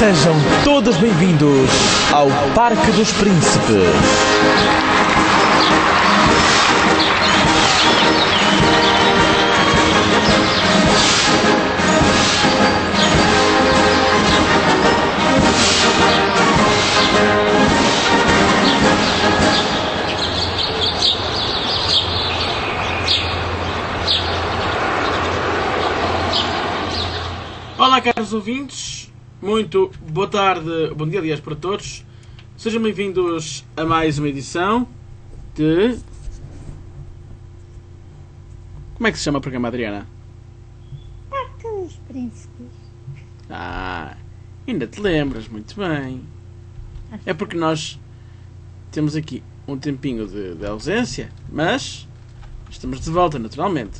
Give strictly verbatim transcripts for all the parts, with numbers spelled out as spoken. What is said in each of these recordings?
Sejam todos bem-vindos ao Parque dos Príncipes. Olá, caros ouvintes, muito boa tarde, bom dia, aliás, para todos. Sejam bem-vindos a mais uma edição de... Como é que se chama o programa, Adriana? Parque dos Príncipes. Ah, ainda te lembras, muito bem. É porque nós temos aqui um tempinho de, de ausência, mas estamos de volta, naturalmente.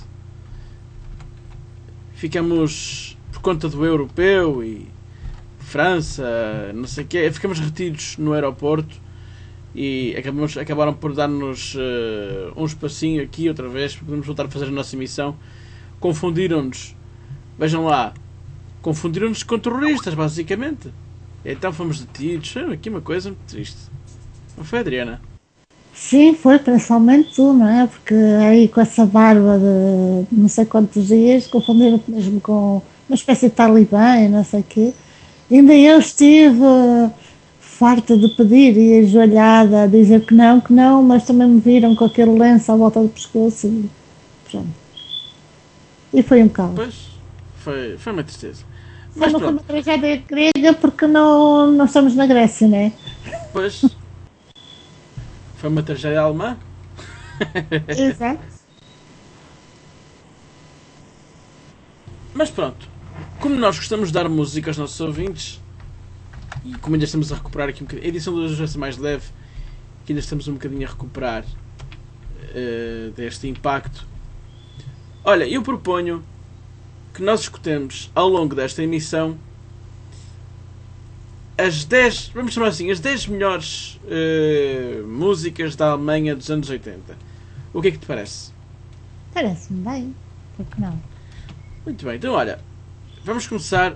Ficamos... por conta do europeu e França, não sei o quê, ficamos retidos no aeroporto e acabamos, acabaram por dar-nos uh, um espacinho aqui outra vez para podermos voltar a fazer a nossa emissão. Confundiram-nos, vejam lá, confundiram-nos com terroristas, basicamente. Então fomos detidos. Aqui uma coisa muito triste. Não foi, Adriana? Sim, foi, principalmente tu, não é? Porque aí com essa barba de não sei quantos dias, confundiram-te mesmo com uma espécie de talibã e não sei o quê. Ainda eu estive farta de pedir e ajoelhada a dizer que não, que não, mas também me viram com aquele lenço à volta do pescoço e pronto. E foi um caos. Pois, foi, foi uma tristeza. Mas não foi uma tragédia grega porque não, não estamos na Grécia, não é? Pois, foi uma tragédia alemã. Exato. Mas pronto, como nós gostamos de dar música aos nossos ouvintes, e como ainda estamos a recuperar aqui um bocadinho, a edição de hoje vai ser mais leve, que ainda estamos um bocadinho a recuperar uh, deste impacto. Olha, eu proponho que nós escutemos ao longo desta emissão as dez, vamos chamar assim, as dez melhores uh, músicas da Alemanha dos anos oitenta. O que é que te parece? Parece-me bem, porque não? Muito bem, então olha, vamos começar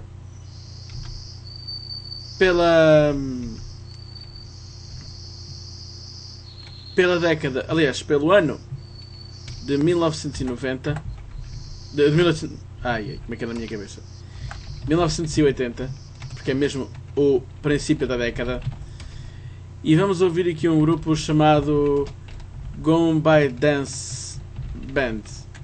pela pela década, aliás, pelo ano de mil novecentos e noventa, de, de mil novecentos, ai, como é que é na minha cabeça? mil novecentos e oitenta, porque é mesmo o princípio da década, e vamos ouvir aqui um grupo chamado Gone by Dance Band.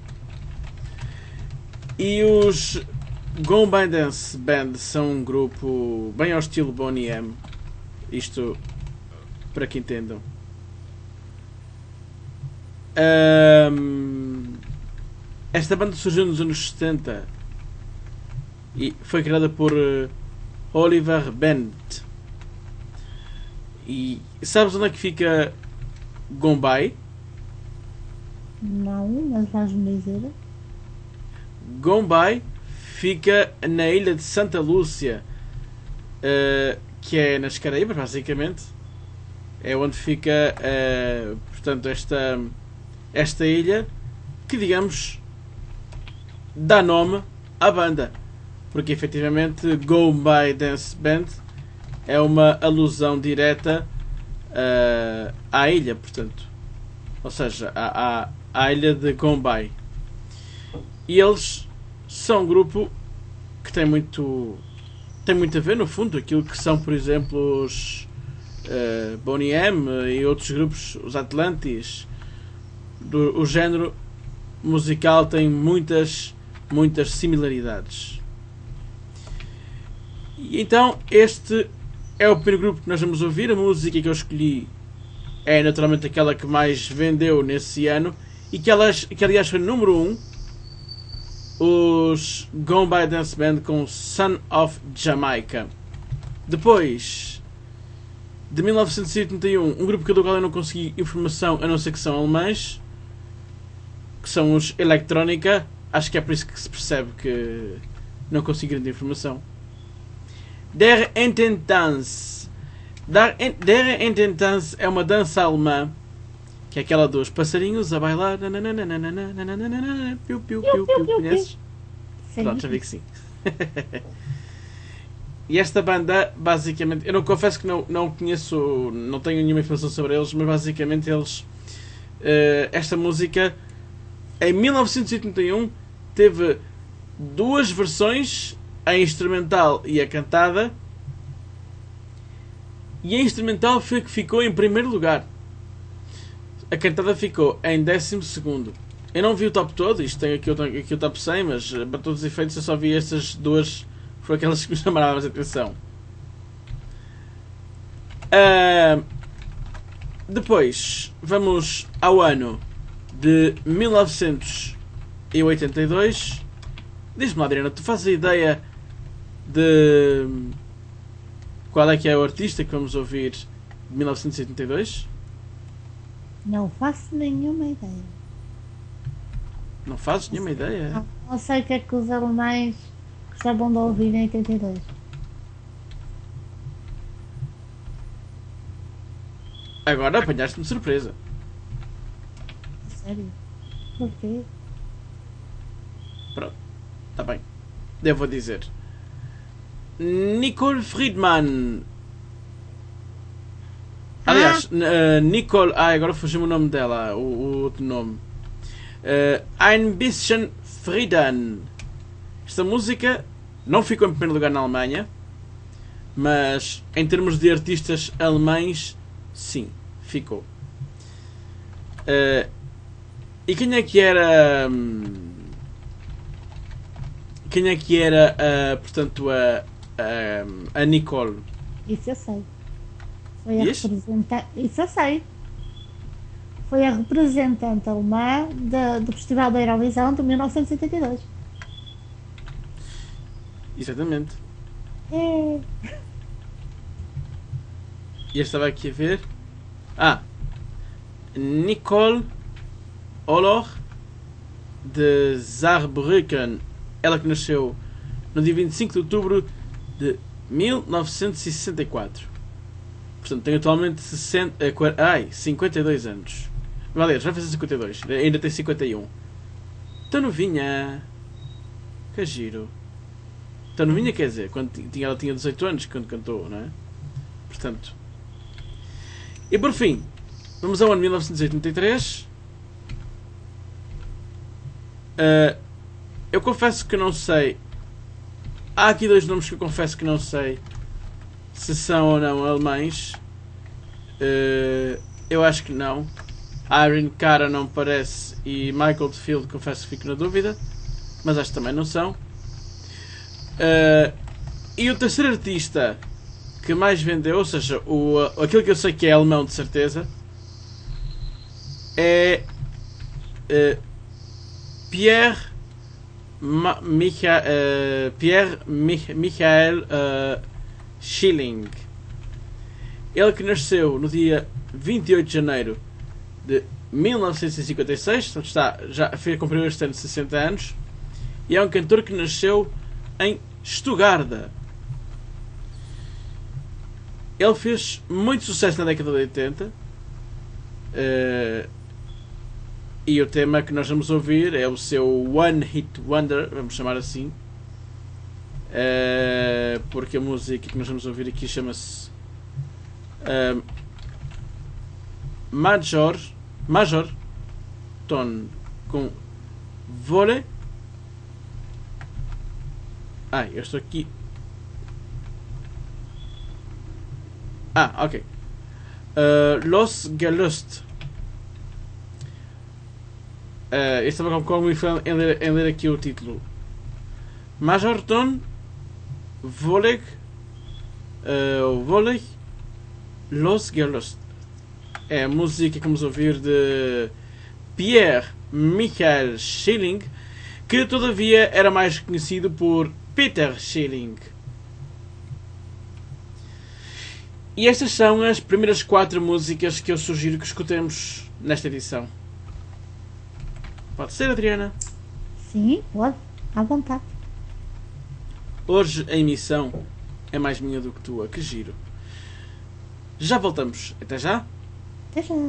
E os Gone by Dance Band são um grupo bem ao estilo Boney M. Isto, para que entendam. Um, esta banda surgiu nos anos setenta e foi criada por uh, Oliver Bent. E sabes onde é que fica Gombay? Não, mas vais-me dizer. Gombay fica na ilha de Santa Lúcia, uh, que é nas Caraíbas, basicamente. É onde fica, uh, portanto, esta, esta ilha que, digamos, dá nome à banda. Porque, efetivamente, Gombay Dance Band é uma alusão direta uh, à ilha, portanto. Ou seja, à, à, à ilha de Gombay. E eles são um grupo que tem muito, tem muito a ver, no fundo, aquilo que são, por exemplo, os uh, Boney M e outros grupos, os Atlantis. Do, o género musical tem muitas, muitas similaridades. E então, este é o primeiro grupo que nós vamos ouvir. A música que eu escolhi é, naturalmente, aquela que mais vendeu nesse ano e que, elas, que aliás, foi número um. Os Gone by Dance Band com Son of Jamaica. Depois, de mil novecentos e oitenta e um, um grupo do qual eu não consegui informação, a não ser que são alemães, que são os Electronica. Acho que é por isso que se percebe que não consigo grande informação. Der Intentanz. Der Intentanz é uma dança alemã, que é aquela dos passarinhos a bailar. Piu, piu, piu, piu. Conheces? Sim. Pronto, já vi que sim. E esta banda, basicamente, eu não confesso que não, não conheço, não tenho nenhuma informação sobre eles, mas basicamente eles, uh, esta música, em mil novecentos e oitenta e um, teve duas versões, a instrumental e a cantada, e a instrumental foi que ficou em primeiro lugar. A cantada ficou em décimo segundo. Eu não vi o top todo, isto tem aqui o, aqui o top cem, mas para todos os efeitos eu só vi estas duas, foram aquelas que me chamaram mais a atenção. Uh, depois, vamos ao ano de mil novecentos e oitenta e dois. Diz-me lá, Adriana, tu fazes a ideia de qual é que é o artista que vamos ouvir de mil novecentos e oitenta e dois? Não faço nenhuma ideia. Não fazes nenhuma não, ideia? Não, não sei o que é que os alemães gostavam de ouvir em oitenta e dois. Agora apanhaste-me de surpresa. Sério? Porquê? Pronto, está bem. Eu vou dizer. Nicole Friedman. Aliás, ah. uh, Nicole. Ah, agora fugiu-me o nome dela, o, o outro nome. Uh, Ein bisschen Frieden. Esta música não ficou em primeiro lugar na Alemanha, mas em termos de artistas alemães, sim, ficou. Uh, e quem é que era. Um, quem é que era, uh, portanto, a, a, a Nicole? Isso eu sei. Foi a Isso? representante. Isso eu sei. Foi a representante alemã da, do Festival da Eurovisão de mil novecentos e oitenta e dois. Exatamente. É. E eu estava aqui a ver. Ah! Nicole Oller de Saarbrücken. Ela que nasceu no dia vinte e cinco de outubro de mil novecentos e sessenta e quatro. Portanto, tem atualmente sessenta, ai, cinquenta e dois anos. Aliás, já fez cinquenta e dois. Ainda tem cinquenta e um. Tão novinha. Que giro. Tão novinha quer dizer, quando tinha, ela tinha dezoito anos quando cantou, não é? Portanto. E por fim, vamos ao ano mil novecentos e oitenta e três. Uh, eu confesso que não sei. Há aqui dois nomes que eu confesso que não sei se são ou não alemães. Uh, eu acho que não. Irene Cara não parece e Michael de Field confesso que fico na dúvida, mas acho que também não são. Uh, e o terceiro artista que mais vendeu, ou seja, o, aquilo que eu sei que é alemão de certeza, é uh, Pierre Ma Micha uh, Pierre Mich Michael uh, Schilling. Ele que nasceu no dia vinte e oito de janeiro de mil novecentos e cinquenta e seis, portanto está, já fez, cumpriu este ano sessenta anos, e é um cantor que nasceu em Stuttgart. Ele fez muito sucesso na década de oitenta, uh, e o tema que nós vamos ouvir é o seu One Hit Wonder, vamos chamar assim, uh, porque a música que nós vamos ouvir aqui chama-se uh, Major Major Tom com Vole. Ah, eu estou aqui. Ah, ok. Uh, Los Gelust. Uh, eu estava com como em ler, em ler aqui o título. Major Tom Voleg uh, Voleg Los Gelust. É a música que vamos ouvir de Pierre Michael Schilling, que todavia era mais conhecido por Peter Schilling. E estas são as primeiras quatro músicas que eu sugiro que escutemos nesta edição. Pode ser, Adriana? Sim, pode. À vontade. Hoje a emissão é mais minha do que tua. Que giro. Já voltamos. Até já. Até já.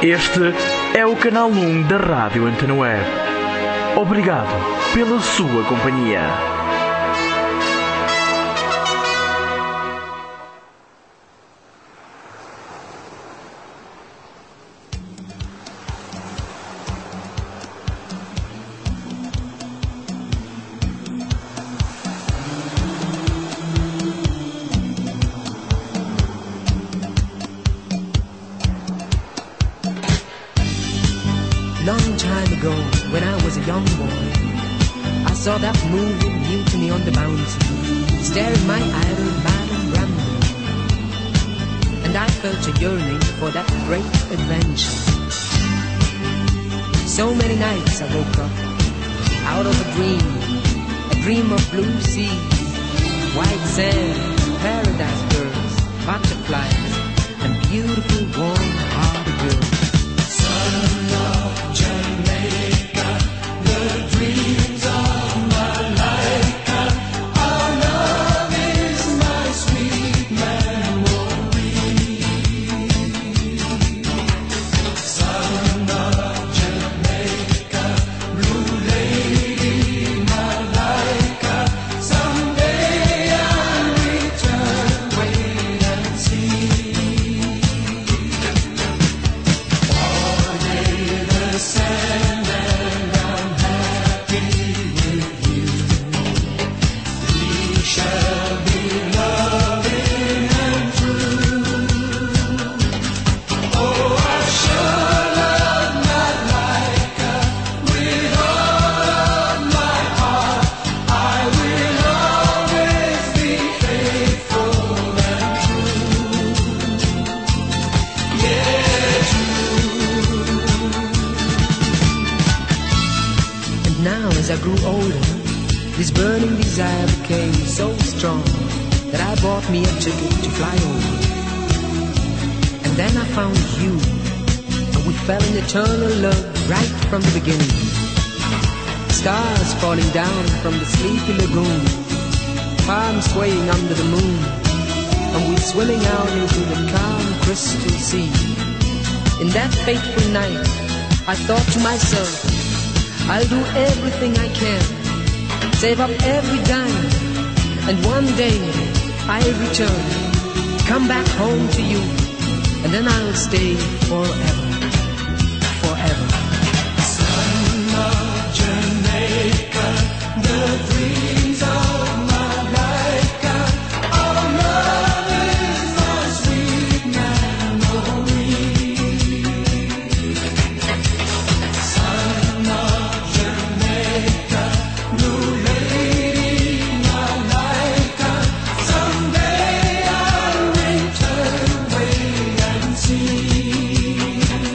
Este é o canal um da Rádio Antena Web. Obrigado pela sua companhia. Long time ago, when I was a young boy, I saw that movie Mutiny on the Bounty, staring my idol Marlon Brando, and I felt a yearning for that great adventure. So many nights I woke up out of a dream, a dream of blue sea, white sand, paradise birds, butterflies, and beautiful warm-hearted girls. As I grew older, this burning desire became so strong that I bought me a ticket to fly over. And then I found you, and we fell in eternal love right from the beginning. Stars falling down from the sleepy lagoon, palms swaying under the moon, and we swimming out into the calm crystal sea. In that fateful night, I thought to myself, I'll do everything I can, save up every dime, and one day I'll return, come back home to you, and then I'll stay forever, forever. Son of Jamaica, the dreams of my life, our love is my sweet memory. Son of someday I'll return, wait and see.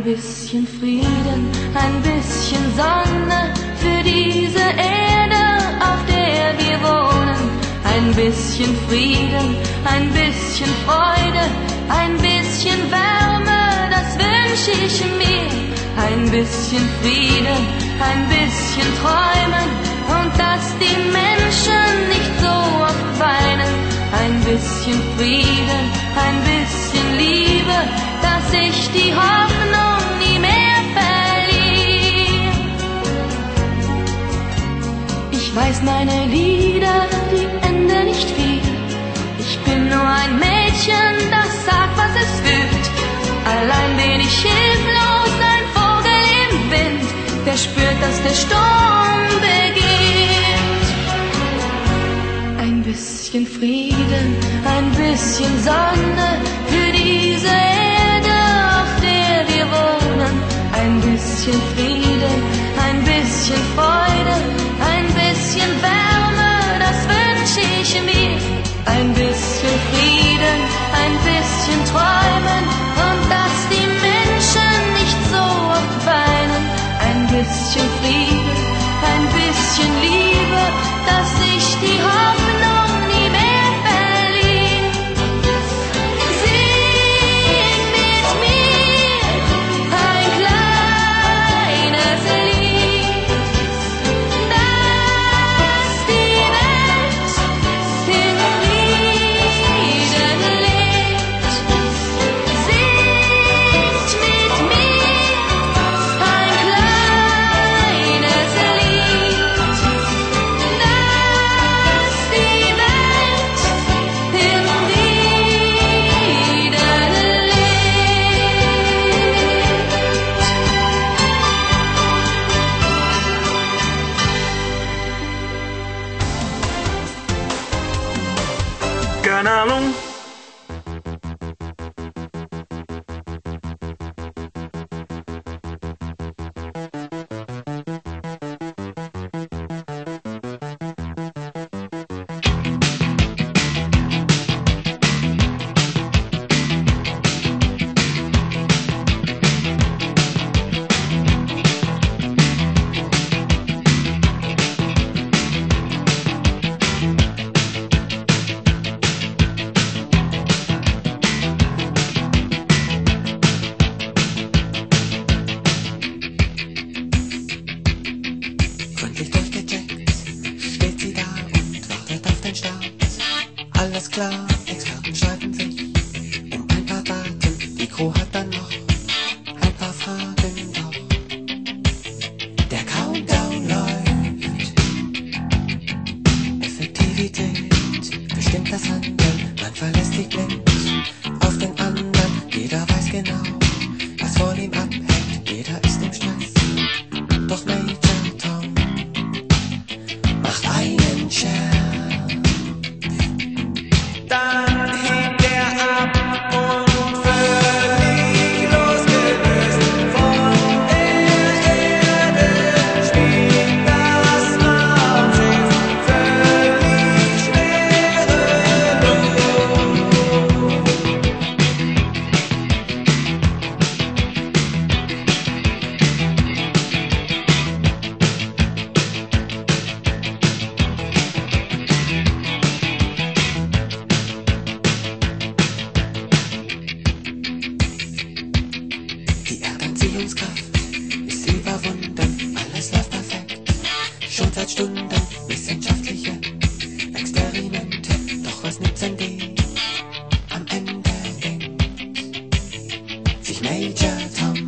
bisschen Frieden, ein bisschen Sonne für diese Erde, auf der wir wohnen. Ein bisschen Frieden, ein bisschen Freude, ein bisschen Wärme, das wünsche ich mir. Ein bisschen Frieden, ein bisschen Träumen und dass die Menschen nicht so oft weinen. Ein bisschen Frieden, ein bisschen Liebe, dass ich die Hoffnung nie mehr verliere. Ich weiß meine Lieder, die enden nicht viel. Ich bin nur ein Mädchen, das sagt, was es fühlt. Allein bin ich hilflos, ein Vogel im Wind, der spürt, dass der Sturm beginnt. Ein bisschen Frieden, ein bisschen Sonne für diese Erde, auf der wir wohnen. Ein bisschen Frieden, ein bisschen Freude, ein bisschen Wärme, das wünsche ich mir. Ein bisschen Frieden, ein bisschen Träumen und dass die Menschen nicht so oft weinen. Ein bisschen Frieden, ein bisschen Liebe, dass ich die Hoffnung nie mehr verliere. Sing mit mir ein kleines Lied, dass die Welt in Frieden lebt. Singt mit mir ein kleines Lied, dass die Welt in Frieden lebt. Canal um. Gründlich durchgecheckt, steht sie da und wartet auf den Start. Alles klar, Experten streiten sich um ein paar Daten. Die Crew hat dann noch ein paar Fragen, doch der Countdown läuft. Effektivität bestimmt das Handeln, man verlässt sich blind auf den anderen. Jeder weiß genau, was von ihm abhängt, jeder ist im Stress. Doch Major Tom macht einen Scherz. Dann hebt er ab und völlig losgelöst von der Erde spielt das Raumschiff völlig schwerelos. Die Erdanziehungskraft ist überwunden, alles läuft perfekt. Schon seit Stunden wissenschaftliche Experimente, doch was nützen die? Am Ende denkt sich Major Tom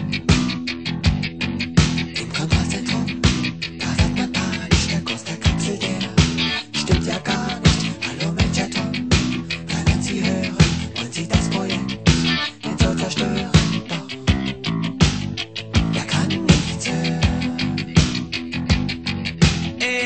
im Kontrollzentrum. Da wird man panisch, der Kurs der Kapsel, der stimmt ja gar nicht. Hallo Major Tom, können Sie hören? Wollen Sie das Projekt denn so zerstören? Doch er kann nichts hören. Er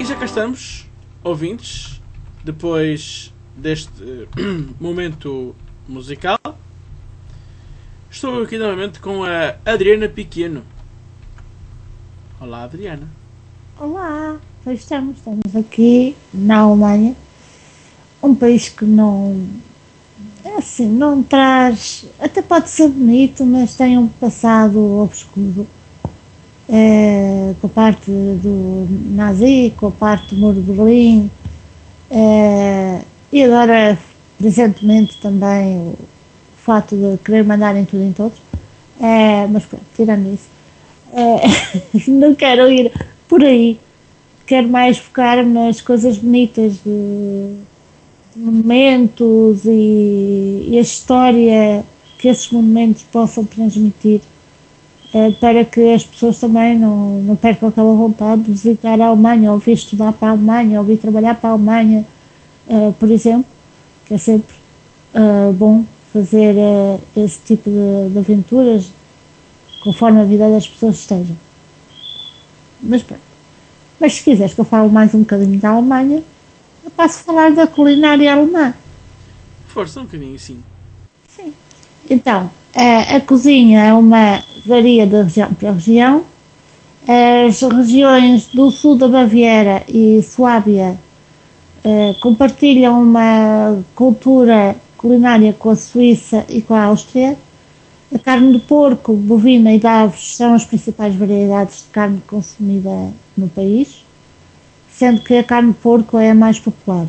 já cá estamos, ouvintes, depois deste uh, momento musical. Estou aqui novamente com a Adriana Pequeno. Olá, Adriana. Olá, pois estamos, estamos aqui na Alemanha, um país que não, é assim, não traz, até pode ser bonito, mas tem um passado obscuro, é, com a parte do nazi, com a parte do Muro de Berlim, é, e agora, recentemente, também o fato de querer mandarem tudo em todos, é, mas pronto, tirando isso, é, não quero ir por aí, quero mais focar-me nas coisas bonitas de, de monumentos e, e a história que esses monumentos possam transmitir, eh, para que as pessoas também não, não percam aquela vontade de visitar a Alemanha, ou vir estudar para a Alemanha, ou vir trabalhar para a Alemanha, eh, por exemplo, que é sempre eh, bom fazer eh, esse tipo de, de aventuras conforme a vida das pessoas esteja. Mas pronto. Mas se quiseres que eu fale mais um bocadinho da Alemanha, eu passo a falar da culinária alemã. Força um bocadinho, sim. Sim. Então, a, a cozinha é uma varia de região para região. As regiões do sul da Baviera e Suábia eh, compartilham uma cultura culinária com a Suíça e com a Áustria. A carne de porco, bovina e de aves são as principais variedades de carne consumida no país, sendo que a carne de porco é a mais popular.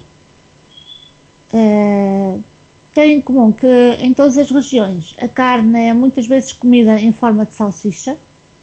É, tem em comum que em todas as regiões a carne é muitas vezes comida em forma de salsicha.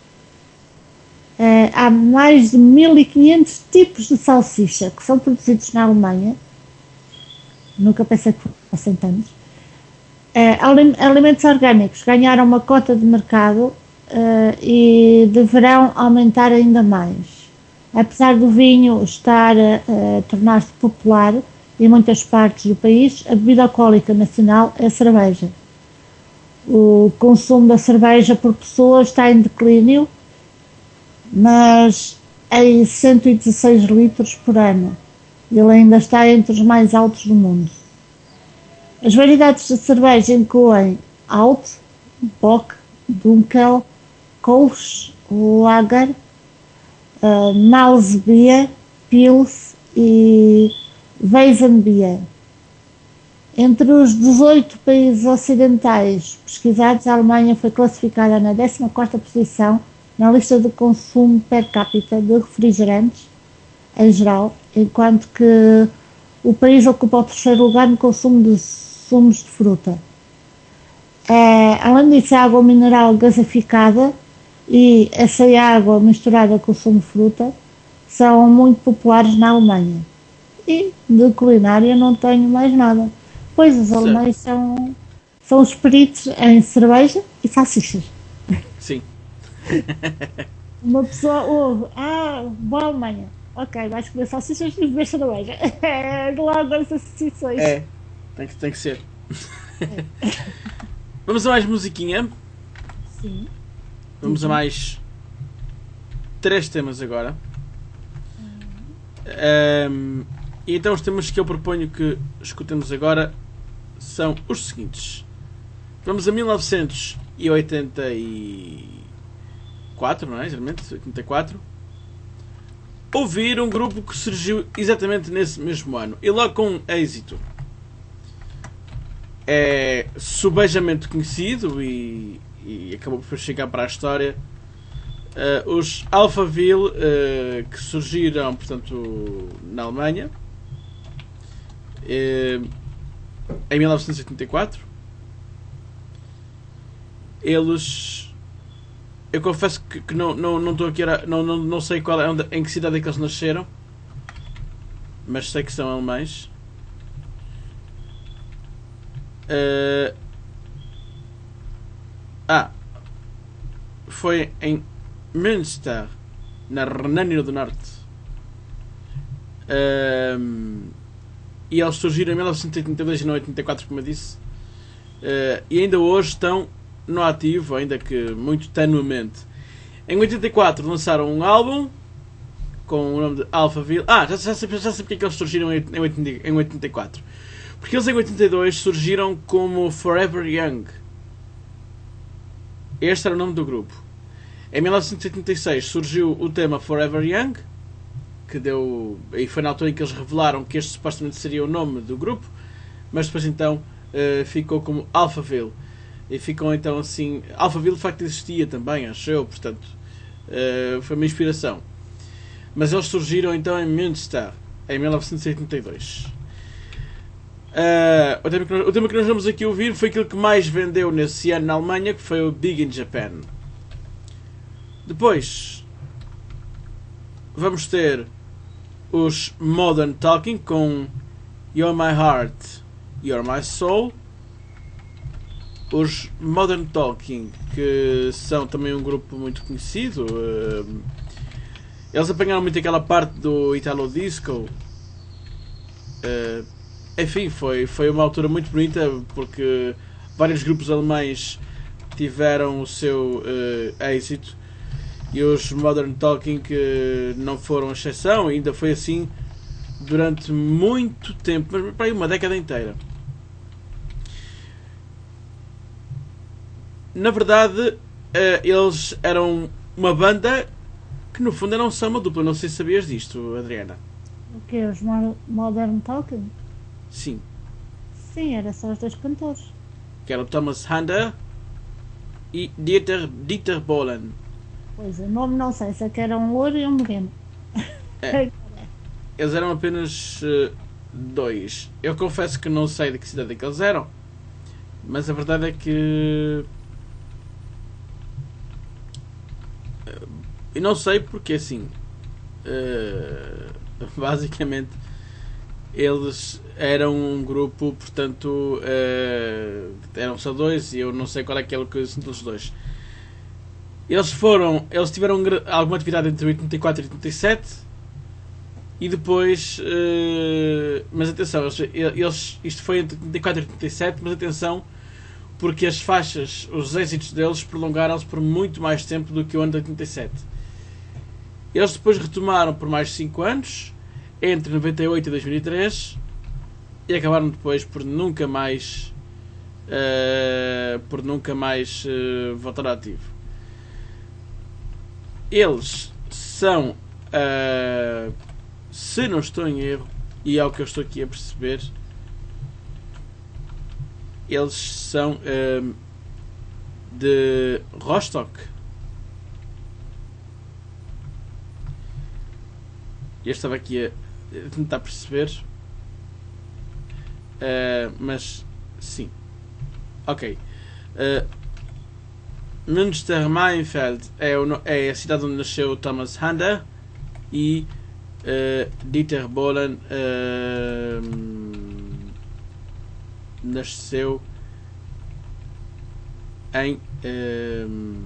É, há mais de mil e quinhentos tipos de salsicha que são produzidos na Alemanha. Nunca pensei que fossem tantos. Uh, alimentos orgânicos ganharam uma cota de mercado uh, e deverão aumentar ainda mais. Apesar do vinho estar uh, a tornar-se popular em muitas partes do país, a bebida alcoólica nacional é a cerveja. O consumo da cerveja por pessoa está em declínio, mas em cento e dezesseis litros por ano. Ele ainda está entre os mais altos do mundo. As variedades de cerveja incluem Alt, Bock, Dunkel, Kolsch, Lager, uh, Malzbier, Pils e Weizenbier. Entre os dezoito países ocidentais pesquisados, a Alemanha foi classificada na décima quarta posição na lista de consumo per capita de refrigerantes em geral, enquanto que o país ocupa o terceiro lugar no consumo de sumos de fruta. É, além disso, a água mineral gasificada e essa água misturada com o sumo de fruta são muito populares na Alemanha. E de culinária não tenho mais nada, pois os alemães são, são os peritos em cerveja e salsichas. Sim. Uma pessoa ouve, ah, boa Alemanha, ok, vais comer salsichas e beber cerveja. É logo as associações. É. Tem que, tem que ser. É. Vamos a mais musiquinha. Sim. Vamos a mais três temas agora. Um, e então os temas que eu proponho que escutemos agora são os seguintes. Vamos a mil novecentos e oitenta e quatro, não é? Geralmente, oitenta e quatro. Ouvir um grupo que surgiu exatamente nesse mesmo ano. E logo com êxito. É subejamente conhecido e, e acabou por chegar para a história. Uh, os Alphaville, uh, que surgiram, portanto, na Alemanha uh, em mil novecentos e oitenta e quatro. Eles, eu confesso que, que não, não, não estou aqui, não, não, não sei qual é, onde, em que cidade é que eles nasceram, mas sei que são alemães. Uh, ah, foi em Münster, na Renânia do Norte. Uh, e eles surgiram em mil novecentos e oitenta e dois e não oitenta e quatro, como eu disse. Uh, e ainda hoje estão no ativo, ainda que muito tenuamente. Em oitenta e quatro lançaram um álbum com o nome de Alphaville. Ah, já, já, sei, já sei porque é que eles surgiram em, em, oitenta, em oitenta e quatro. Porque eles em oitenta e dois surgiram como Forever Young. Este era o nome do grupo. Em mil novecentos e oitenta e seis surgiu o tema Forever Young, que deu, e foi na altura em que eles revelaram que este supostamente seria o nome do grupo, mas depois então uh, ficou como Alphaville. E ficou então assim. Alphaville de facto existia também, acho eu, portanto uh, foi uma inspiração. Mas eles surgiram então em Münster, em mil novecentos e oitenta e dois. Uh, o, tema que nós, o tema que nós vamos aqui ouvir foi aquilo que mais vendeu nesse ano na Alemanha, que foi o Big in Japan. Depois vamos ter os Modern Talking com You're My Heart, You're My Soul. Os Modern Talking, que são também um grupo muito conhecido, uh, eles apanharam muito aquela parte do Italo Disco. Uh, enfim, foi, foi uma altura muito bonita, porque vários grupos alemães tiveram o seu uh, êxito, e os Modern Talking uh, não foram exceção. Ainda foi assim durante muito tempo, mas para aí uma década inteira. Na verdade, uh, eles eram uma banda que no fundo eram só uma dupla. Não sei se sabias disto, Adriana. O que? Os Mo- Modern Talking? Sim. Sim, era só os dois cantores. Que era o Thomas Hander e Dieter, Dieter Bohlen. Pois, o nome não sei, sei que era um louro e um moreno. É. Eles eram apenas uh, dois. Eu confesso que não sei de que cidade é que eles eram, mas a verdade é que eu não sei porque, assim, uh, basicamente eles eram um grupo, portanto uh, eram só dois e eu não sei qual é que é o que entre os dois. Eles foram, eles tiveram alguma atividade entre oitenta e quatro e oitenta e sete e depois, uh, mas atenção, eles, eles, isto foi entre oitenta e quatro e oitenta e sete, mas atenção, porque as faixas, os êxitos deles prolongaram-se por muito mais tempo do que o ano de oitenta e sete. Eles depois retomaram por mais cinco anos, entre noventa e oito e dois mil e três, e acabaram depois por nunca mais uh, por nunca mais uh, voltar ativo. Eles são, uh, se não estou em erro, e é o que eu estou aqui a perceber, eles são uh, de Rostock. Eu estava aqui a tentar perceber, uh, mas sim, ok. Uh, Münster-Maienfeld é, o, é a cidade onde nasceu Thomas Hander e uh, Dieter Bohlen uh, nasceu em uh,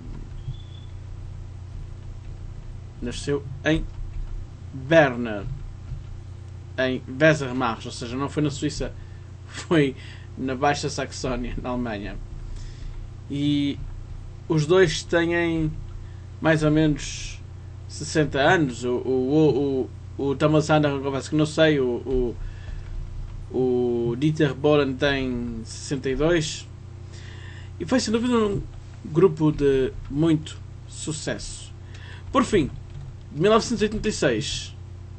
nasceu em Berna, em Wesermarsch, ou seja, não foi na Suíça, foi na Baixa Saxónia, na Alemanha. E os dois têm mais ou menos sessenta anos. O, o, o, o Thomas Hander, eu confesso que não sei, o, o, o Dieter Bohlen tem sessenta e dois. E foi sem dúvida um grupo de muito sucesso. Por fim, de mil novecentos e oitenta e seis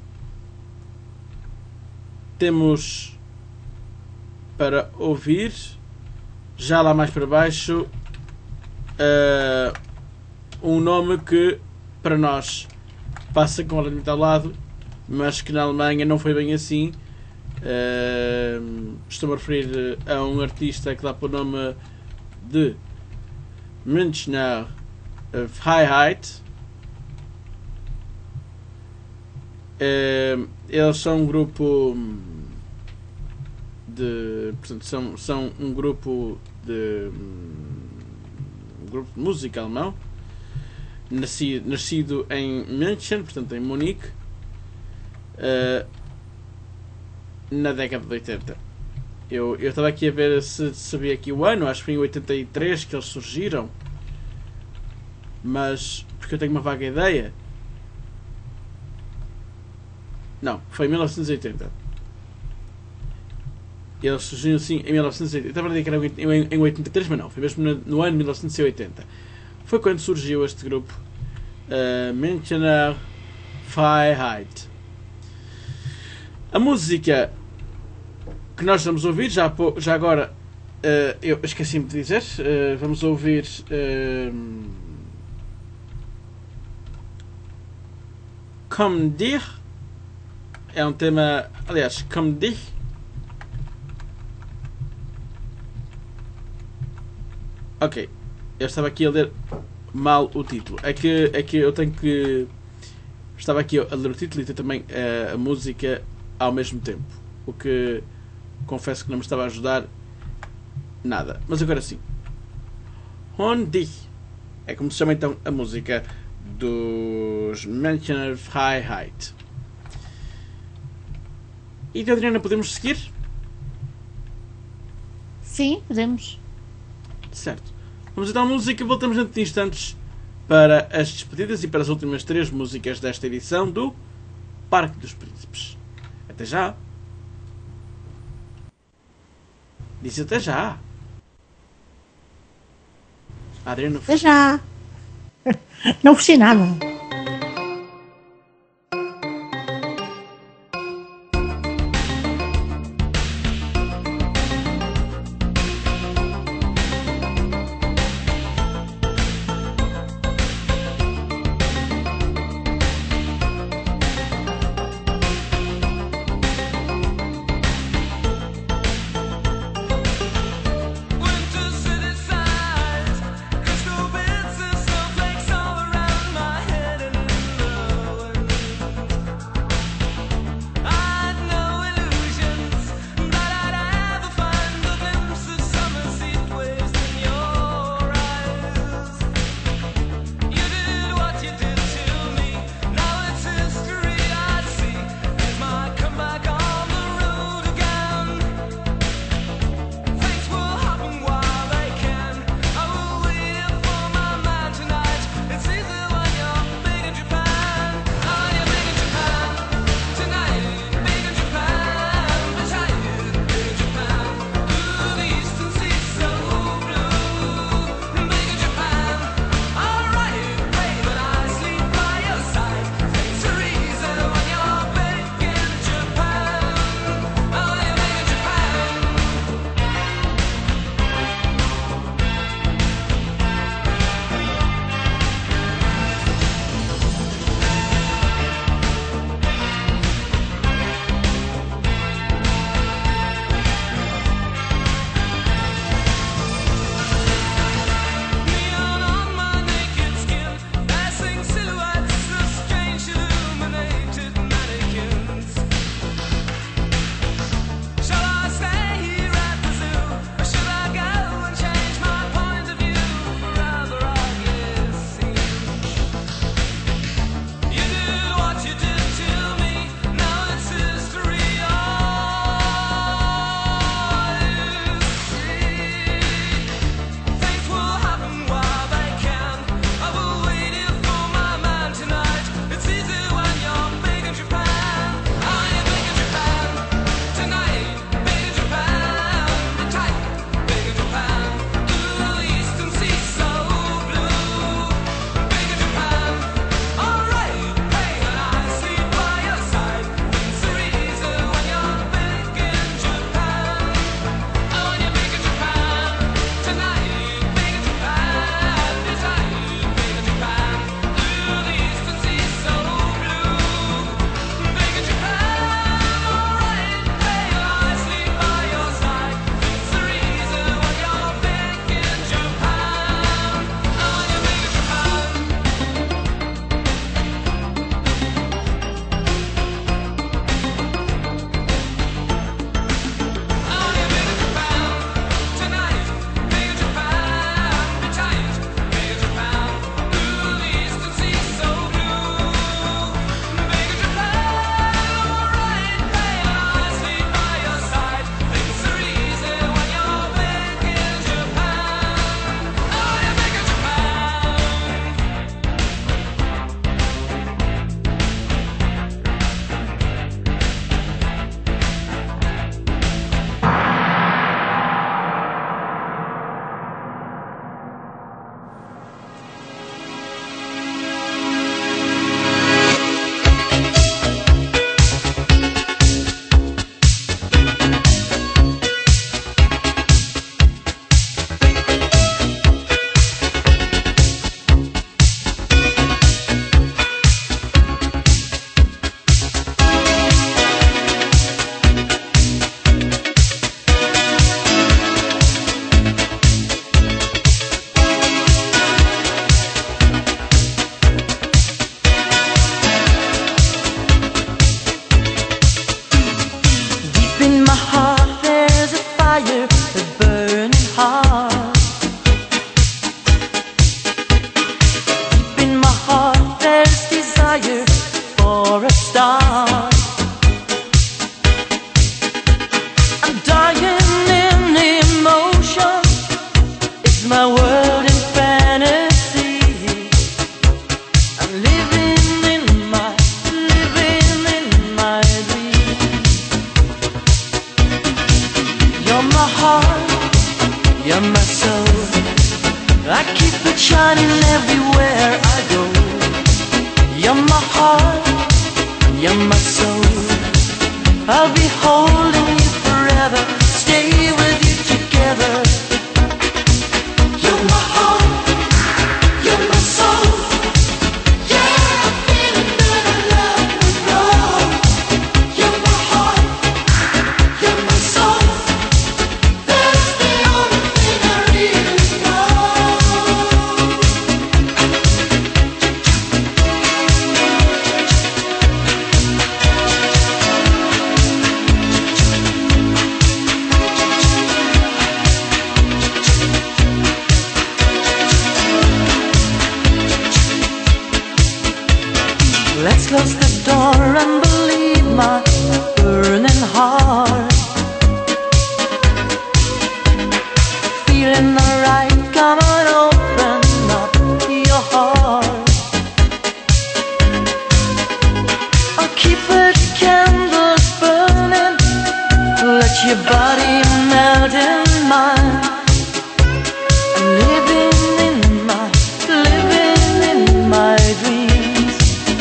temos para ouvir, já lá mais para baixo, uh, um nome que para nós passa completamente ao lado, mas que na Alemanha não foi bem assim. Uh, estou a referir a um artista que dá para o nome de Münchner Freiheit. Uh, eles são um grupo de, portanto, são, são um grupo de um grupo de música alemão, nascido, nascido em München, portanto em Munique, uh, na década de oitenta. Eu eu estava aqui a ver se sabia aqui o ano, acho que foi em oitenta e três que eles surgiram, mas porque eu tenho uma vaga ideia. Não, foi em mil novecentos e oitenta. Eles surgiram assim em mil novecentos e oitenta. Estava a dizer que era em, em oitenta e três, mas não. Foi mesmo no, no ano de mil novecentos e oitenta. Foi quando surgiu este grupo. Uh, Münchener Freiheit. A música que nós vamos ouvir, já, já agora, uh, eu esqueci-me de dizer, uh, vamos ouvir uh, Komm dir. É um tema, aliás, Komm dich. Ok, eu estava aqui a ler mal o título. É que, é que eu tenho que... Estava aqui a ler o título e ter também uh, a música ao mesmo tempo. O que confesso que não me estava a ajudar nada. Mas agora sim. Und dich. É como se chama então a música dos Münchener Freiheit. E Adriana, podemos seguir? Sim, podemos. Certo. Vamos então à música e voltamos dentro de instantes para as despedidas e para as últimas três músicas desta edição do Parque dos Príncipes. Até já! Disse até já! Adriana, Até já! Não fechei nada. Winter city sighs, crystal bits and snowflakes all around my head. shining everywhere I go. You're my heart, you're my soul. I'll be holding you forever, stay with you together. You're my heart, you're my soul. Yeah, I'm feeling that I love you wrong. You're my heart, you're my soul. That's the only thing I really know. Let's close the door and believe my burning heart. Feeling alright, come on, open up your heart. I'll keep the candles burning, let your body melt in mine. I'm living in my, living in my dreams.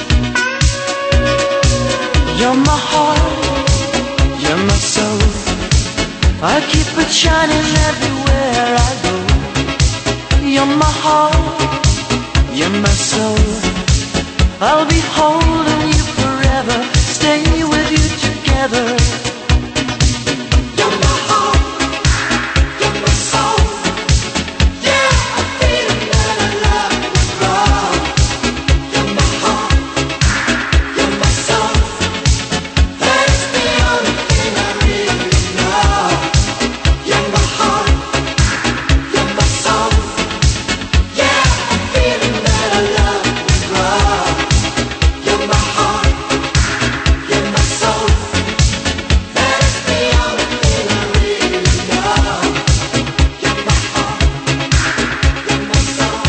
You're my heart, you're my soul. I keep it shining everywhere I go. You're my heart, you're my soul. I'll be holding you forever, stay with you together. You're my heart, you're my soul. Yeah, I'm feeling that I love you wrong. You're my heart, you're my soul. That's the only thing I really know. You're my heart, you're my soul. Yeah, I'm feeling that I love you wrong. You're my heart, you're my soul. That's the only thing I really know. You're my heart, you're my soul.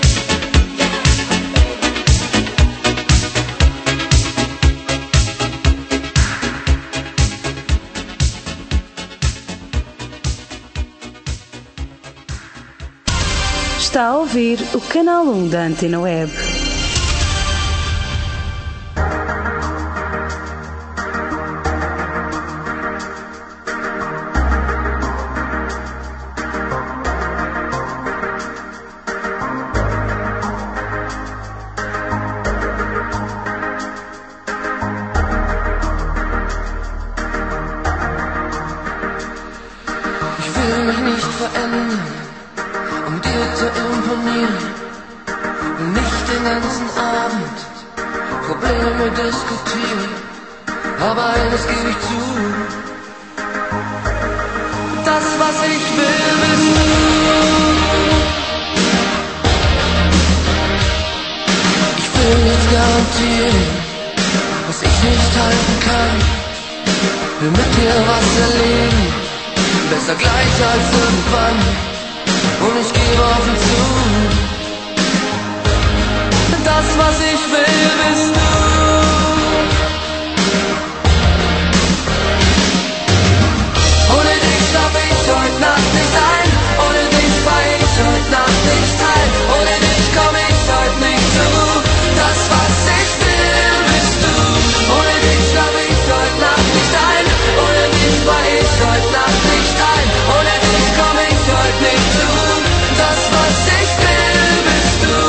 Está a ouvir o canal um da Antena Web. Ich will mich nicht verändern, um dir zu imponieren. Will nicht den ganzen Abend Probleme diskutieren. Aber eines gebe ich zu: das, was ich will, bist du. Ich will nicht garantieren, was ich nicht halten kann. Will mit dir was erleben, besser gleich als irgendwann. Und ich gebe offen zu: das, was ich will, bist du. Ohne dich schlaf ich heute Nacht nicht ein. Ohne dich fahr ich heute Nacht nicht heim. Ohne dich komm ich heute nicht zur Ruhe. Das, was ich will, bist du. Ohne dich schlaf ich heute Nacht nicht ein. Ohne dich fahr ich heute Nacht nicht ein. Ohne dich komm ich heute nicht zur Ruhe. Das, was ich will, bist du.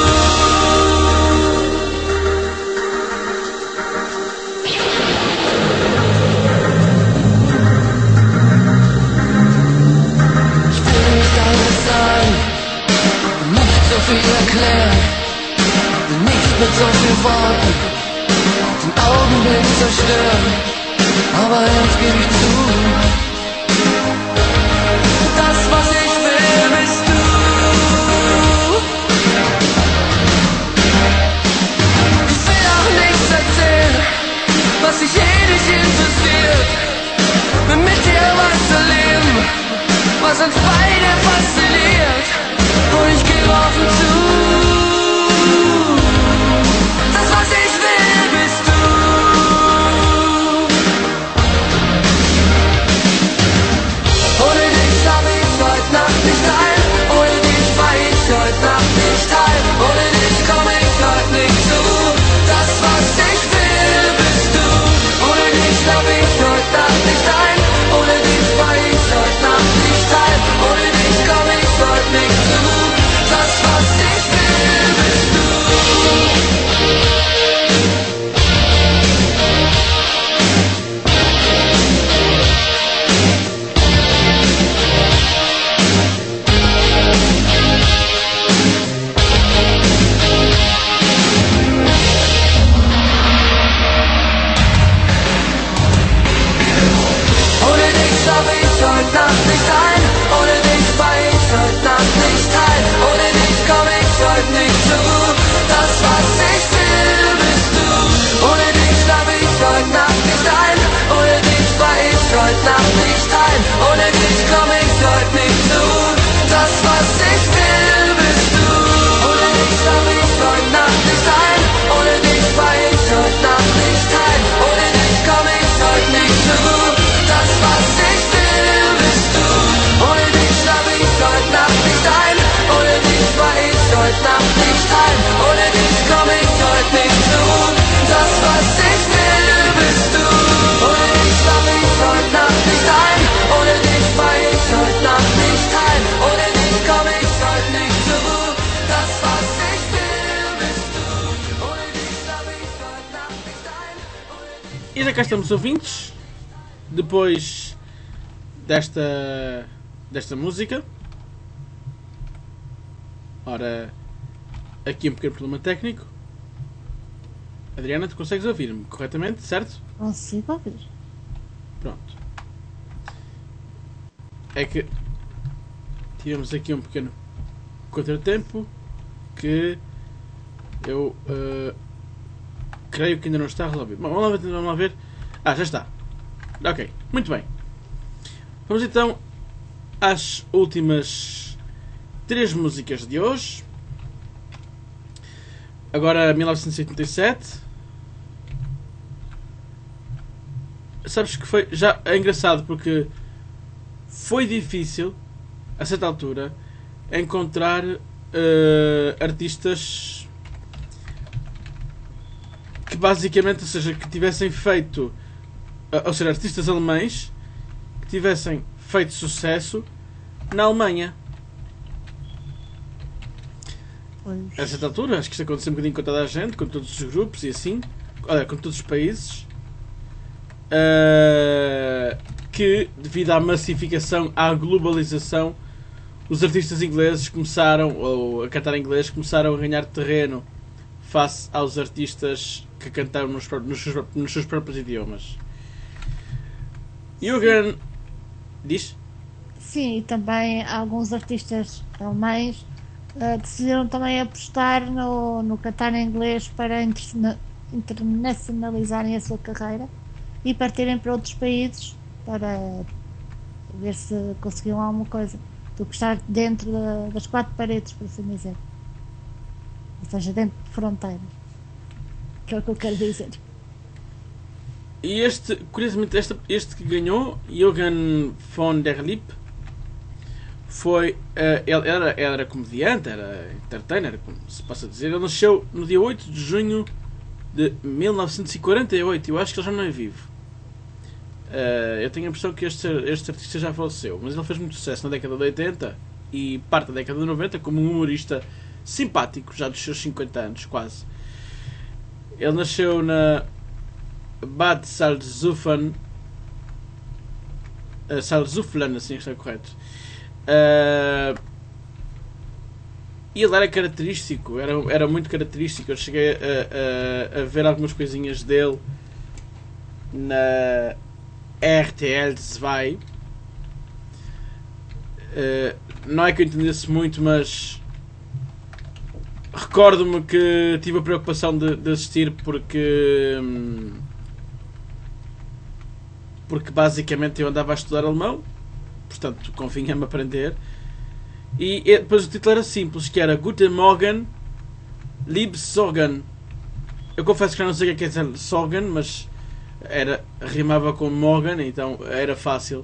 Ich will nicht alles sagen, nicht so viel erklären, nicht mit so viel Worten den Augenblick zerstören. Aber eins gebe ich zu: das, was ich will, bist du. Ich will auch nichts erzählen, was sich eh nicht interessiert. Will mit dir was erleben, was uns beide fasziniert. Und ich gebe offen zu: das, was ich will, bist du. Ohne dich schlaf ich heute Nacht. nicht heim. Ohne dich komm ich heute nicht zu. Das, was ich will, bist du. Ohne dich schlaf ich heute Nacht nicht ein. Ohne dich fahr ich heute Nacht nicht heim. Ohne dich komm ich heute nicht zu. Das, was ich will, bist du. Ohne dich schlaf ich heute Nacht nicht ein. E já cá estamos, ouvintes, depois desta, desta música. Ora, aqui um pequeno problema técnico. Adriana, tu consegues ouvir-me corretamente, certo? Consigo ouvir. Pronto. É que tivemos aqui um pequeno contratempo que eu uh, creio que ainda não está resolvido. Bom, vamos lá, ver, vamos lá ver. Ah, já está. Ok, muito bem. Vamos então às últimas três músicas de hoje. Agora mil novecentos e oitenta e sete. Sabes que foi. Já é engraçado porque foi difícil a certa altura encontrar uh, artistas que basicamente, ou seja, que tivessem feito, ou seja, artistas alemães que tivessem feito sucesso na Alemanha. Pois. A certa altura, acho que isto aconteceu um bocadinho com toda a gente, com todos os grupos e assim, olha, com todos os países, uh, que devido à massificação, à globalização, os artistas ingleses começaram, ou a cantar em inglês, começaram a ganhar terreno face aos artistas que cantaram nos, nos, seus, nos seus próprios idiomas. Jürgen diz? Sim, e também alguns artistas alemães uh, decidiram também apostar no, no cantar em inglês para interna internacionalizarem a sua carreira e partirem para outros países para ver se conseguiam alguma coisa do que estar dentro da, das quatro paredes, por assim dizer. Ou seja, dentro de fronteiras. Que é o que eu quero dizer. E este, curiosamente, este, este que ganhou, Jürgen von der Lippe, foi. Uh, ele, era, ele era comediante, era entertainer, como se possa dizer. Ele nasceu no dia oito de junho de mil novecentos e quarenta e oito. Eu acho que ele já não é vivo. Uh, eu tenho a impressão que este, este artista já faleceu, mas ele fez muito sucesso na década de oitenta e parte da década de noventa como um humorista simpático, já dos seus cinquenta anos, quase. Ele nasceu na Bad Salzuflen, uh, Salzuflen, assim está correto. Uh, e ele era característico, era, era muito característico. Eu cheguei a, a, a ver algumas coisinhas dele na R T L dois. Uh, não é que eu entendesse muito, mas recordo-me que tive a preocupação de, de assistir porque porque basicamente eu andava a estudar alemão, portanto convinha-me aprender, e, e depois o título era simples, que era Guten Morgen, liebe Sorgen. Eu confesso que já não sei o que é dizer Sorgen, mas era, rimava com Morgan, então era fácil.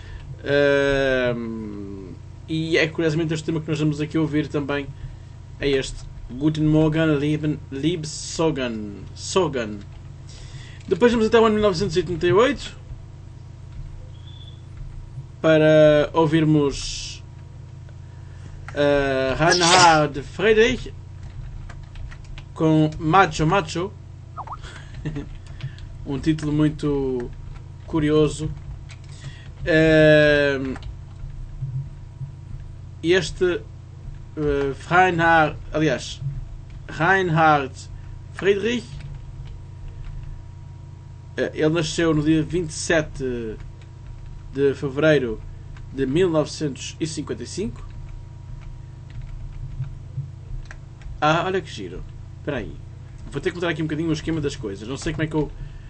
Uh, e é curiosamente este tema que nós vamos aqui ouvir também, é este Guten Morgen, liebe, liebe Sorgen. Sorgen. Depois vamos até o ano mil novecentos e oitenta e oito para ouvirmos uh, Reinhard Friedrich com Macho Macho. Um título muito curioso. Uh, este uh, Reinhard, aliás, Reinhard Friedrich, uh, ele nasceu no dia vinte e sete de fevereiro de mil novecentos e cinquenta e cinco. Ah, olha que giro. Espera aí. Vou ter que mudar aqui um bocadinho o esquema das coisas. Não sei como é que eu...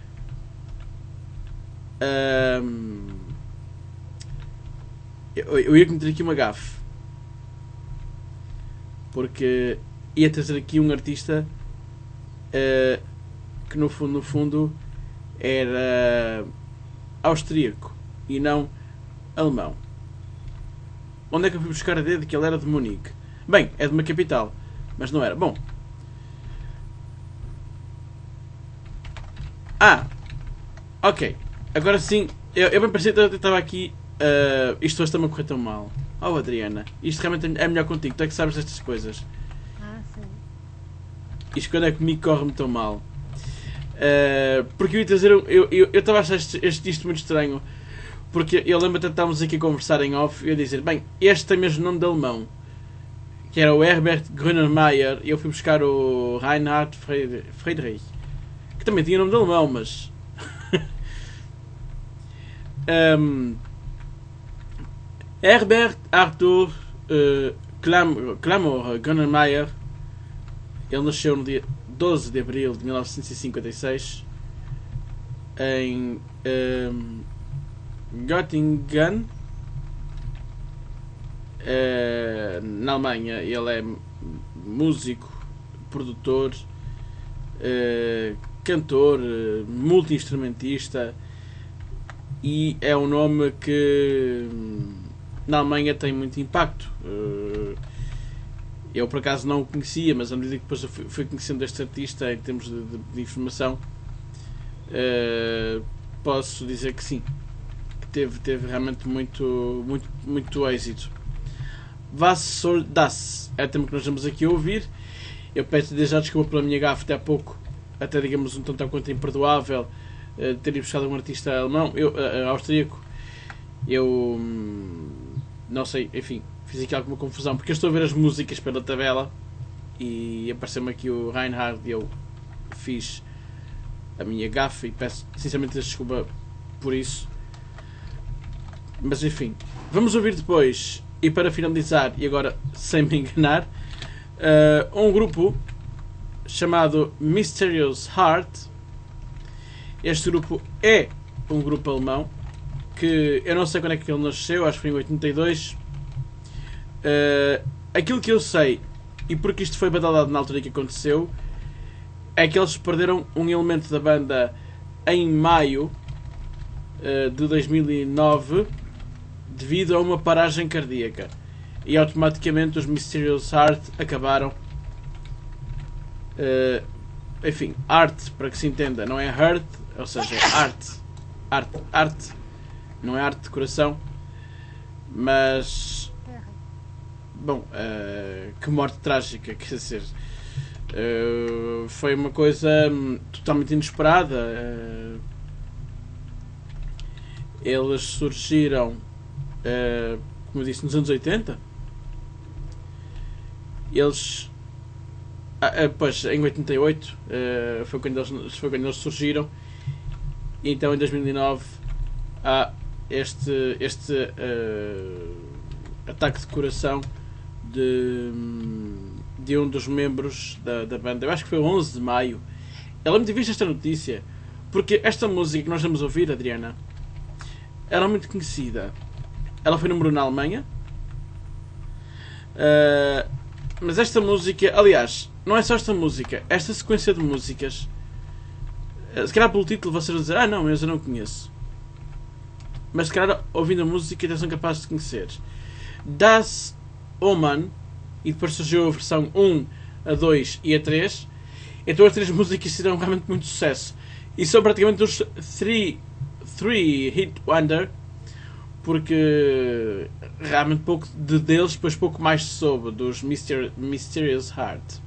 Um, eu, eu ia cometer aqui uma gafe, porque ia trazer aqui um artista uh, que no fundo, no fundo era austríaco e não alemão. Onde é que eu fui buscar a ideia de que ele era de Munique? Bem, é de uma capital, mas não era. Bom. Ah! Ok. Agora sim, eu, eu bem parecia que eu estava aqui. Uh, isto hoje está-me a correr tão mal. Oh, Adriana, isto realmente é melhor contigo. Tu é que sabes destas coisas. Ah, sim. Isto quando é que comigo corre-me tão mal. Uh, porque eu ia dizer, eu eu eu estava a achar este, este, isto muito estranho. Porque eu lembro até que estávamos aqui a conversar em off e eu ia dizer, bem, este tem mesmo nome de alemão. Que era o Herbert Grönemeyer. E eu fui buscar o Reinhard Friedrich. Que também tinha nome de alemão, mas... um, Herbert Arthur uh, Clam Clamor Grönemeyer. Ele nasceu no dia doze de abril de mil novecentos e cinquenta e seis em um, Göttingen, uh, na Alemanha. Ele é músico, produtor, uh, cantor, uh, multi-instrumentista, e é um nome que na Alemanha tem muito impacto. Uh, eu por acaso não o conhecia, mas à medida que depois eu fui, fui conhecendo este artista em termos de, de, de informação, uh, posso dizer que sim, que teve, teve realmente muito, muito, muito êxito. Was soll das? É o tema que nós vamos aqui a ouvir. Eu peço desde já desculpa pela minha gafe até há pouco, até digamos um tanto ou quanto imperdoável, uh, ter ido buscado um artista alemão, eu, uh, austríaco. Eu hum, não sei, enfim, fiz aqui alguma confusão, porque eu estou a ver as músicas pela tabela e apareceu-me aqui o Reinhard e eu fiz a minha gafe e peço sinceramente desculpa por isso. Mas enfim, vamos ouvir depois, e para finalizar, e agora sem me enganar, uh, um grupo chamado Mysterious Heart. Este grupo é um grupo alemão que eu não sei quando é que ele nasceu, acho que foi em oitenta e dois. Uh, aquilo que eu sei, e porque isto foi badalado na altura que aconteceu, é que eles perderam um elemento da banda em maio uh, de dois mil e nove devido a uma paragem cardíaca, e automaticamente os Mysterious Heart acabaram. Uh, enfim, art, para que se entenda, não é heart, ou seja, arte, arte, arte, não é arte de coração, mas bom, uh, que morte trágica, quer dizer, uh, foi uma coisa um, totalmente inesperada. Uh, eles surgiram, uh, como eu disse, nos anos oitenta. Eles Ah, pois, em oitenta e oito uh, foi, quando eles, foi quando eles surgiram, e então em dois mil e nove há este, este uh, ataque de coração de, de um dos membros da, da banda. Eu acho que foi onze de maio. Eu lembro de ver esta notícia porque esta música que nós vamos ouvir, Adriana, era muito conhecida. Ela foi número um na Alemanha, uh, mas esta música, aliás, não é só esta música, esta sequência de músicas, se calhar pelo título vocês vão dizer, ah não, eu já não conheço, mas se calhar ouvindo a música já são capazes de conhecer. Das Omen, e depois surgiu a versão um, a dois e a três, então as três músicas serão realmente muito sucesso, e são praticamente os three, three hit wonder, porque realmente pouco de deles, depois pouco mais se soube dos Myster Mysterious Heart.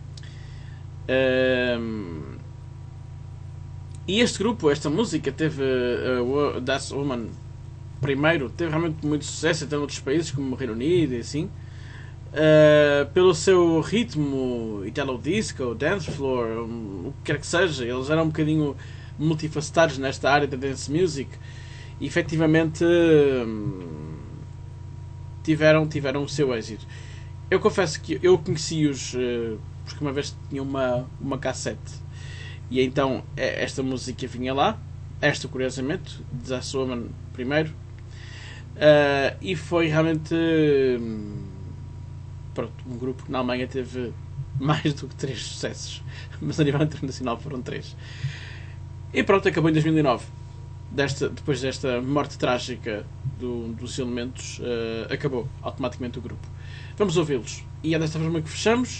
Um, e este grupo, esta música, teve uh, Das Woman primeiro, teve realmente muito sucesso até em outros países como o Reino Unido e assim, uh, pelo seu ritmo italo disco, dance floor, um, o que quer que seja. Eles eram um bocadinho multifacetados nesta área da dance music e efetivamente hum, tiveram, tiveram o seu êxito. Eu confesso que eu conheci-os uh, porque uma vez tinha uma, uma cassete, e então esta música vinha lá, esta curiosamente, Das Woman primeiro, uh, e foi realmente hum, pronto, um grupo que na Alemanha teve mais do que três sucessos, mas a nível internacional foram três. E pronto, acabou em dois mil e nove. Desta, depois desta morte trágica do, dos elementos, uh, acabou automaticamente o grupo. Vamos ouvi-los. E é desta forma que fechamos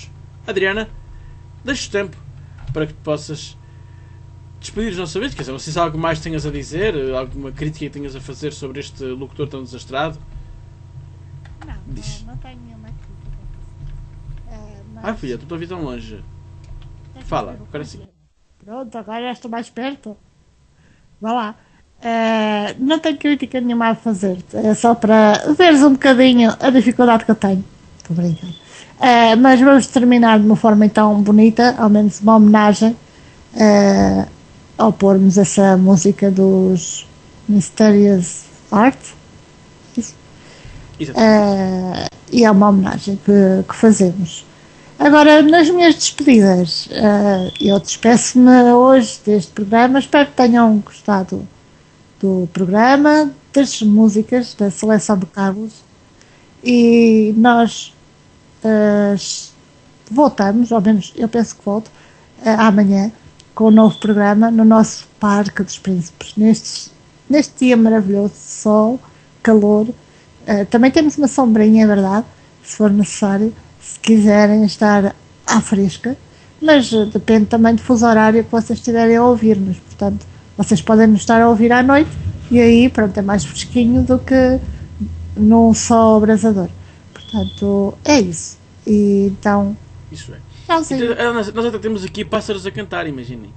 Adriana, deixo tempo para que te possas despedir os nossos ouvintes. Quer dizer, se há algo mais tenhas a dizer, alguma crítica que tenhas a fazer sobre este locutor tão desastrado. Não, Diz. não, não tenho nenhuma crítica. Uh, mas... Ai filha, tu estou a ouvir tão longe. Fala, agora sim. Pronto, agora já estou mais perto. Vá lá. Uh, não tenho crítica nenhuma a fazer-te. É só para veres um bocadinho a dificuldade que eu tenho. Estou brincando. Uh, mas vamos terminar de uma forma então bonita, ao menos uma homenagem, uh, ao pormos essa música dos Mysterious Art. Isso. Uh, e é uma homenagem que, que fazemos. Agora, nas minhas despedidas, uh, eu despeço-me hoje deste programa. Espero que tenham gostado do programa, das músicas, da seleção de Carlos. E nós uh, voltamos, ao menos eu penso que volto, uh, amanhã, com um novo programa no nosso Parque dos Príncipes. Neste, neste dia maravilhoso, sol, calor. Uh, também temos uma sombrinha, é verdade, se for necessário. Se quiserem estar à fresca, mas uh, depende também do fuso horário que vocês estiverem a ouvir-nos. Portanto, vocês podem nos estar a ouvir à noite e aí, pronto, é mais fresquinho do que num sol abrasador. Portanto, é isso. E então, isso é. Tchauzinho. Então, nós, nós até temos aqui pássaros a cantar, imaginem.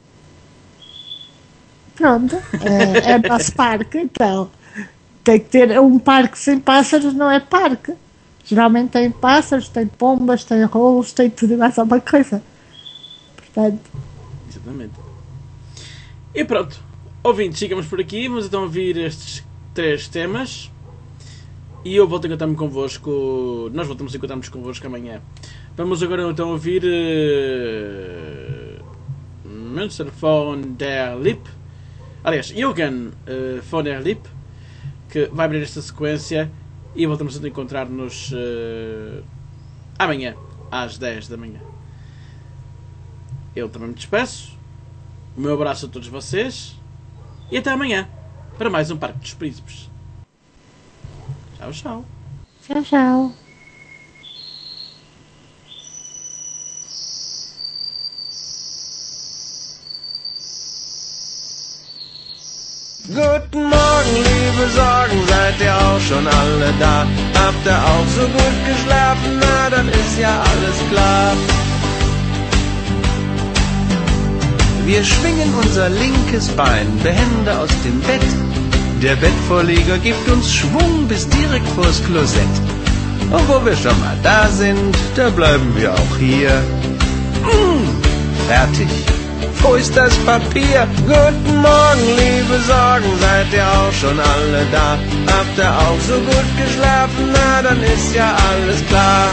Pronto, é, é o nosso parque, então. Tem que ter um parque sem pássaros, não é parque. Geralmente tem pássaros, tem pombas, tem rolos, tem tudo e mais alguma coisa. Portanto. Exatamente. E pronto. Ouvintes, ficamos por aqui. Vamos então ouvir estes três temas. E eu volto a encontrar-me convosco. Nós voltamos a encontrar-nos convosco amanhã. Vamos agora então ouvir. Uh, Münster von der Lippe. Aliás, Jürgen uh, von der Lippe. Que vai abrir esta sequência. E voltamos a encontrar-nos uh, amanhã, às dez da manhã. Eu também me despeço. O meu abraço a todos vocês. E até amanhã, para mais um Parque dos Príncipes. Tchau, tchau. Tchau, tchau. Guten Morgen, liebe Sorgen, seid ihr auch schon alle da? Habt ihr auch so gut geschlafen? Na, dann ist ja alles klar. Wir schwingen unser linkes Bein behende aus dem Bett. Der Bettvorleger gibt uns Schwung bis direkt vors Klosett. Und wo wir schon mal da sind, da bleiben wir auch hier. Mmh, fertig. Wo ist das Papier? Guten Morgen, liebe Sorgen, seid ihr auch schon alle da? Habt ihr auch so gut geschlafen? Na, dann ist ja alles klar.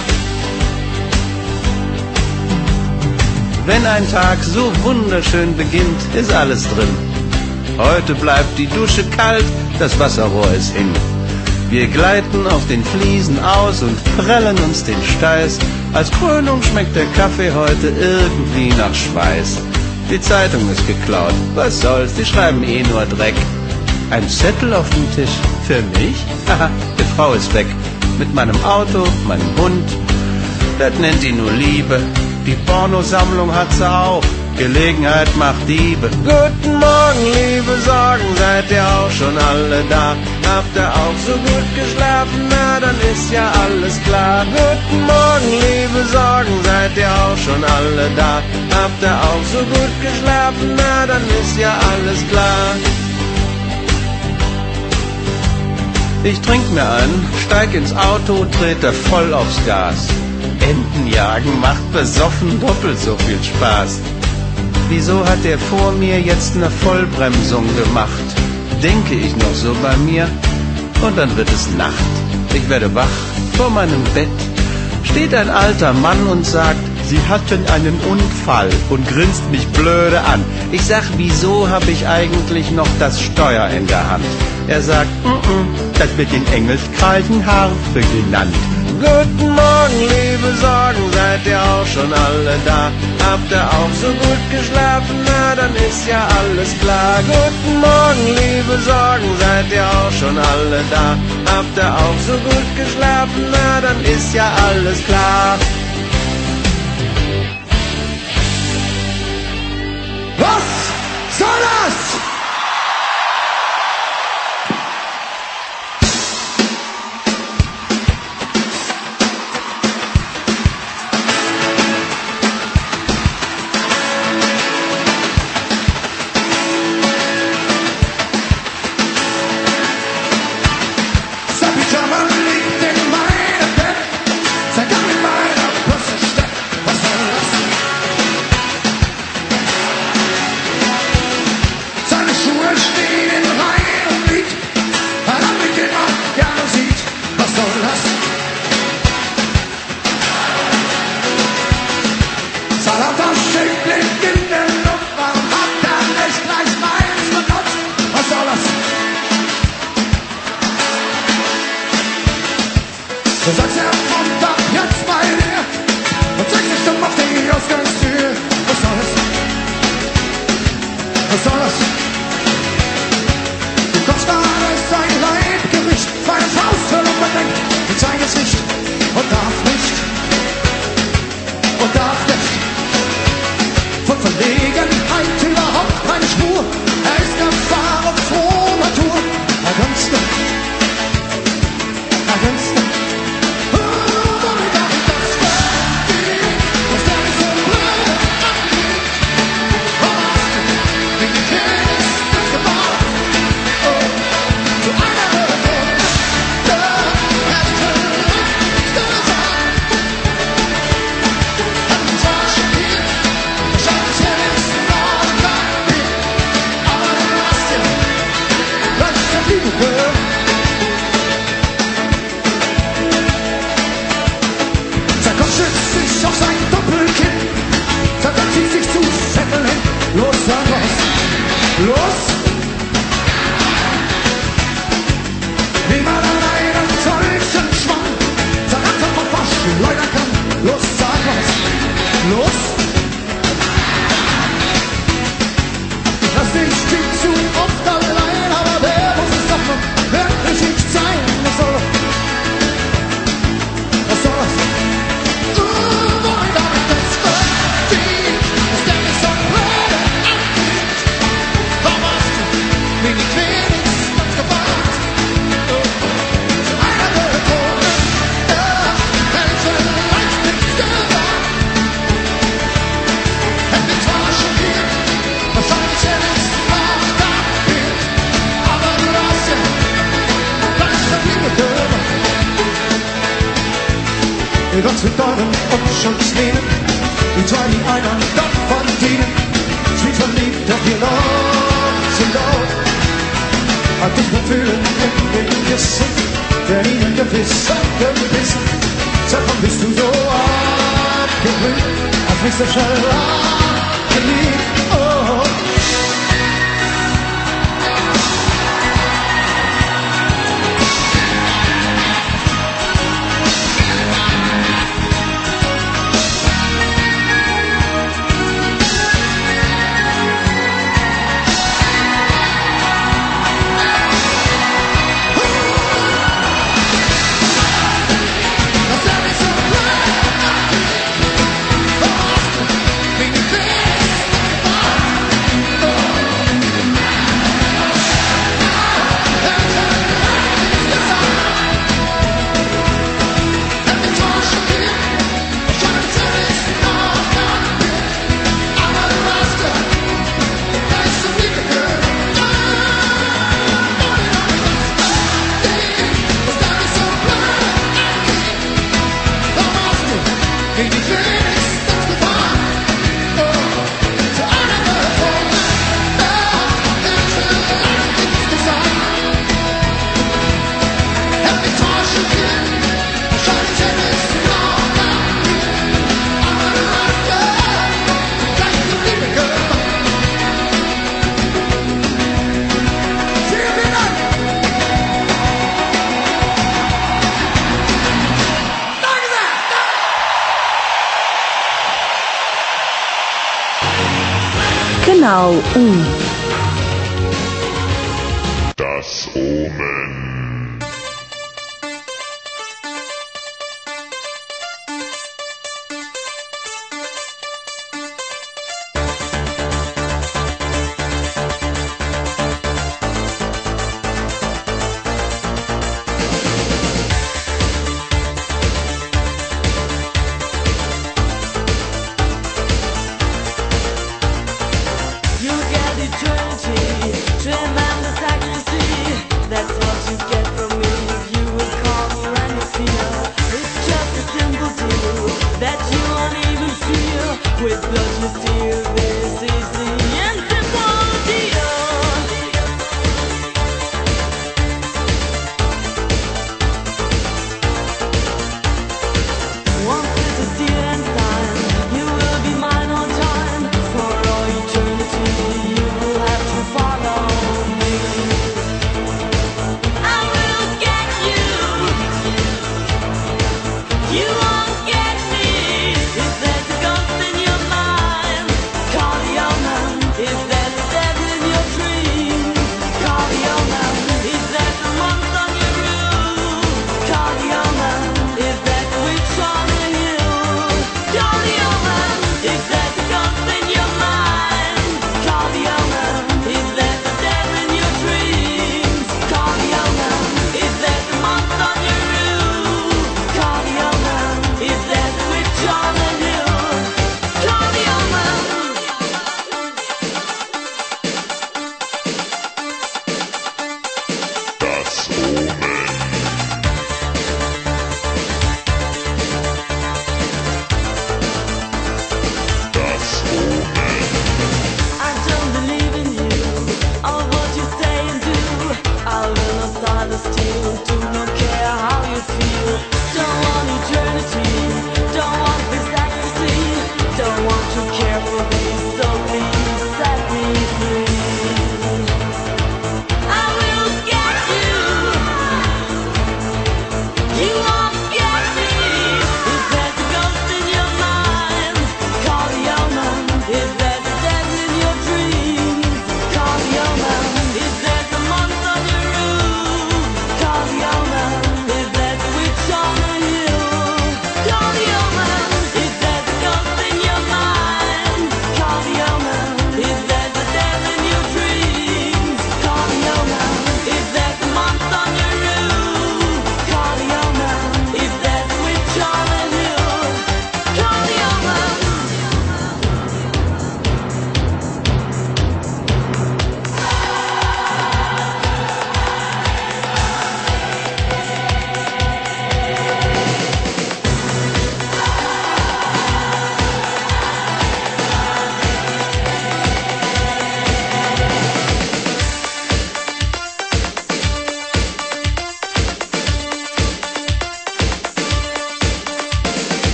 Wenn ein Tag so wunderschön beginnt, ist alles drin. Heute bleibt die Dusche kalt, das Wasserrohr ist hin. Wir gleiten auf den Fliesen aus und prellen uns den Steiß. Als Krönung schmeckt der Kaffee heute irgendwie nach Schweiß. Die Zeitung ist geklaut, was soll's, die schreiben eh nur Dreck. Ein Zettel auf dem Tisch, für mich? Haha, die Frau ist weg. Mit meinem Auto, meinem Hund, das nennt die nur Liebe. Die Pornosammlung hat sie auch, Gelegenheit macht Diebe. Guten Morgen, liebe Sorgen, seid ihr auch schon alle da? Habt ihr auch so gut geschlafen? Na, dann ist ja alles klar. Guten Morgen, liebe Sorgen, seid ihr auch schon alle da? Habt ihr auch so gut geschlafen? Na, dann ist ja alles klar. Ich trink mir ein, steig ins Auto, trete voll aufs Gas. Entenjagen macht besoffen doppelt so viel Spaß. Wieso hat der vor mir jetzt eine Vollbremsung gemacht? Denke ich noch so bei mir und dann wird es Nacht. Ich werde wach, vor meinem Bett steht ein alter Mann und sagt, Sie hatten einen Unfall und grinst mich blöde an. Ich sag, wieso habe ich eigentlich noch das Steuer in der Hand? Er sagt, mm-mm, das wird in Englisch Kaltenharfe genannt. Guten Morgen, liebe Sorgen, seid ihr auch schon alle da? Habt ihr auch so gut geschlafen? Na, dann ist ja alles klar. Guten Morgen, liebe Sorgen, seid ihr auch schon alle da? Habt ihr auch so gut geschlafen? Na, dann ist ja alles klar. Salata steht nicht in der Luft, warum hat er nicht gleich meins benutzt? Was soll das? Du sagst, er kommt ab jetzt bei dir und zeigt sich dumm auf die Ausgangstür. Was soll das? Was soll das? Du kommst da alles ein Leibgericht, feines Haus für unbedingt. Du zeigst nicht und darf nicht und darf nicht. Von Verlegenheit überhaupt keine Spur. Er ist Gefahr und froh Natur. Er grinst nicht, er grinst nicht. Los! Wie man an einem solchen Schwamm zerrattert man fast schleudern kann. Los, sag was! Los! Ich lass dich viel zu oft allein, aber der muss es doch noch wirklich nicht sein. Was soll das? Was soll das? Uh, wohin darf ich das verdienen? Das Ding ist so blöd. Bin ich wenigstens gewarnt. Zu einer Belohnung, welche leicht nichts gesagt. Hätte ich zwar schockiert, wahrscheinlich hätte ich's auch kapiert. Aber du hast ja gleich verblieben gehört. Ihr Gott mit euren Umschuldslinien, die zwei, die einander verdienen. Sie verliebt auf ihr Laut, sie laut. Hat dich nur fühlen in den Kissen, der ihnen gewiss abgebissen. Seit wann bist du so abgeblüht, hast mich so schnell abgeliebt, oh. Kanal um. Das Omen. With blood you steal, this is the end.